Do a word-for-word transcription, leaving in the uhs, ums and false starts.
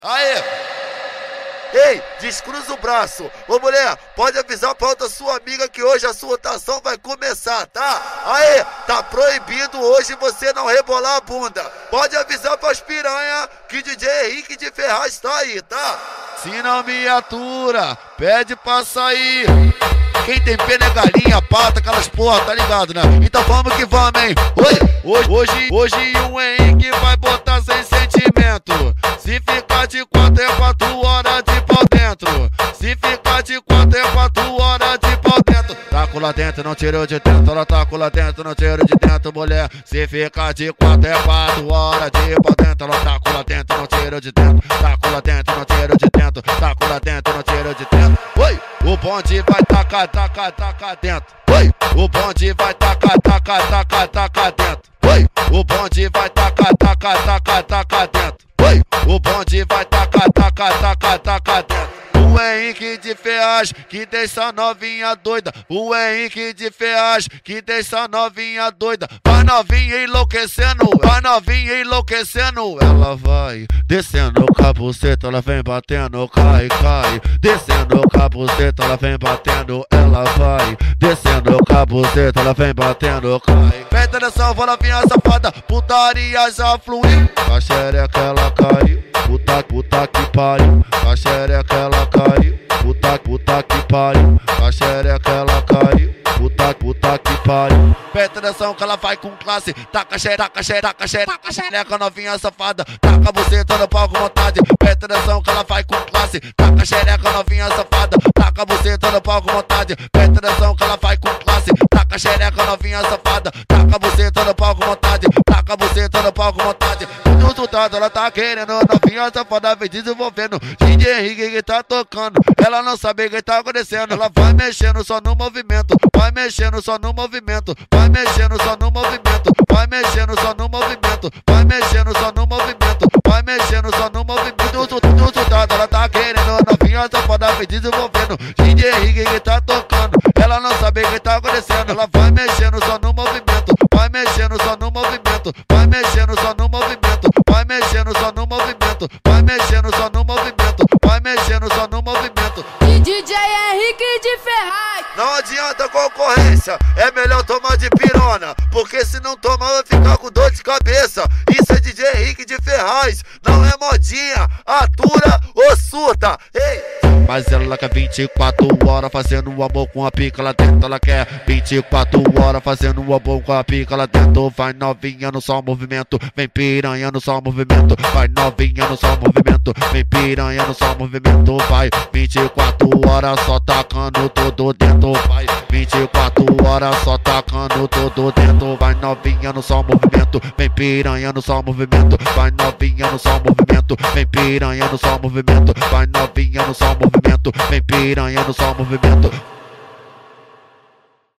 Aê! Ei, descruza o braço. Ô mulher, pode avisar pra outra sua amiga que hoje a sua rotação vai começar, tá? Aê, tá proibido hoje você não rebolar a bunda. Pode avisar pras piranha que D J Henrique de Ferraz tá aí, tá? Se não me atura, pede pra sair. Quem tem pena é galinha, pata, aquelas porra, tá ligado, né? Então vamos que vamos, hein? Hoje, hoje, hoje o Henrique vai botar sem sentimento. Se ficar de quatro é quatro horas de pau dentro. Se ficar de quatro é quatro horas de pau dentro. Taco lá dentro, não tirou de dentro. Ela taco lá dentro, não tirou de dentro, mulher. Se ficar de quatro é quatro horas de pau dentro. Ela taco lá dentro, não tirou de dentro. Taco lá dentro, não tirou de dentro. Taco lá dentro, não tirou de dentro. Oi! O bonde vai tacar, tacar, tacar dentro. Oi! O bonde vai tacar, tacar, tacar, tacar dentro. Oi! O bonde vai tacar, tacar, tacar, tacar dentro. Oi! O bonde vai tacar, tacar, tacar, tacar dentro. O Henrique de Ferraz que deixa novinha doida. O Henrique de Ferraz que deixa novinha doida. Vai novinha enlouquecendo, vai novinha enlouquecendo. Ela vai descendo o capuceta, ela vem batendo, cai, cai. Descendo o capuceta, ela vem batendo. Ela vai descendo o capuceta, ela vem batendo, cai. Presta atenção, vou novinha safada, putaria já fluiu. A xereca ela caiu, puta, puta que pariu. A xereca ela caiu, puta, puta que pariu. A xereca ela caiu, puta, puta que pariu. Presta atenção que ela vai com classe. Taca xereca, taca xereca, taca xereca, taca xereca novinha safada. Taca você todo pau com vontade. Presta atenção que ela vai com classe. Taca xereca novinha safada. Taca você todo pau com vontade. Presta atenção que ela vai com classe. Taca xereca novinha safada. Taca você todo pau com vontade. Taca você todo pau com vontade. O resultado ela tá querendo. Novinha safada vem desenvolvendo. D J Henrique que tá tocando. Ela não sabe o que tá acontecendo. Ela vai mexendo só no movimento. Vai mexendo só no movimento. Vai mexendo só no movimento. Vai mexendo só no movimento. Vai mexendo só no movimento. Vai mexendo só no movimento. O resultado ela tá querendo. Novinha safada vem desenvolvendo. D J Henrique que tá tocando. Ela não sabe o que tá acontecendo. Ela vai mexendo só no movimento. Vai mexendo só no movimento. Vai mexendo só no movimento. Vai mexendo só no movimento. Vai mexendo só no movimento. Vai mexendo só no movimento. E D J Henrique de Ferraz. Não adianta concorrência, é melhor tomar de pirona, porque se não tomar vai ficar com dor de cabeça. Isso é D J Henrique de Ferraz, não é modinha, atura ou surta. Ei! Mas ela quer vinte e quatro horas fazendo o amor com a pica lá dentro. Ela quer vinte e quatro horas fazendo o amor com a pica lá dentro. Vai novinha no só movimento, vem piranha no só movimento. Vai novinha no só movimento, vem piranha no só movimento. Vai vinte e quatro horas só tacando tudo dentro. Vai vinte e quatro horas só tacando tudo dentro. Vai novinha no só movimento, vem piranha no só movimento. Vai novinha no só movimento, vem piranha no só movimento. Vai novinha no só movimento, vem piranha no só movimento.